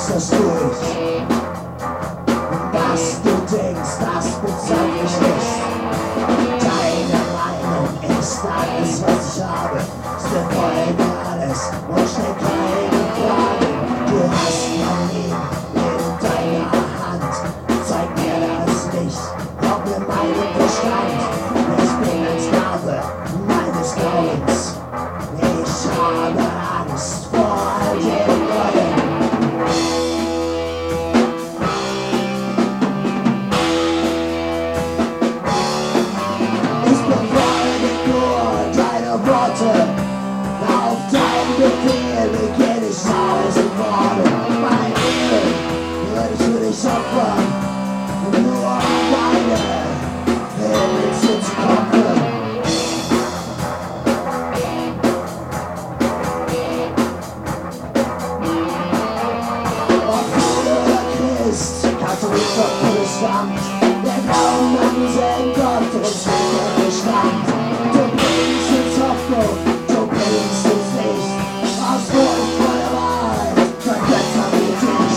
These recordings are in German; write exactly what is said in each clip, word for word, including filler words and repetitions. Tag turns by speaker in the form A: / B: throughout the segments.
A: das durch. Was du denkst, das bezweifle ich nicht. Deine Meinung ist alles, was ich habe. Es verfolge alles und stell keine Fragen. Du hast mein Leben in deiner Hand. Zeig mir das Licht, glaub mir meinen Verstand. Ich bin ein Sklave meines Glaubens. Ich habe Angst vor all dem Neuen. Ich befolge nur deine Worte. Auf deinen Befehl beginne ich tausend Morde. Mein Leben würde ich für dich opfern, nur um deine Himmel zu kommen. Ob Jude oder Christ, Katholik oder Protestant, der Glauben an denselben Gott und den Bestand. Du bringst uns Hoffnung, du bringst uns Licht. Aus Furcht vor der Wahrheit vergöttern wir dich.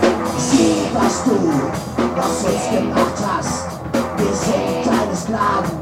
A: Sieh, was du aus uns gemacht hast. Wir sind deine Sklaven.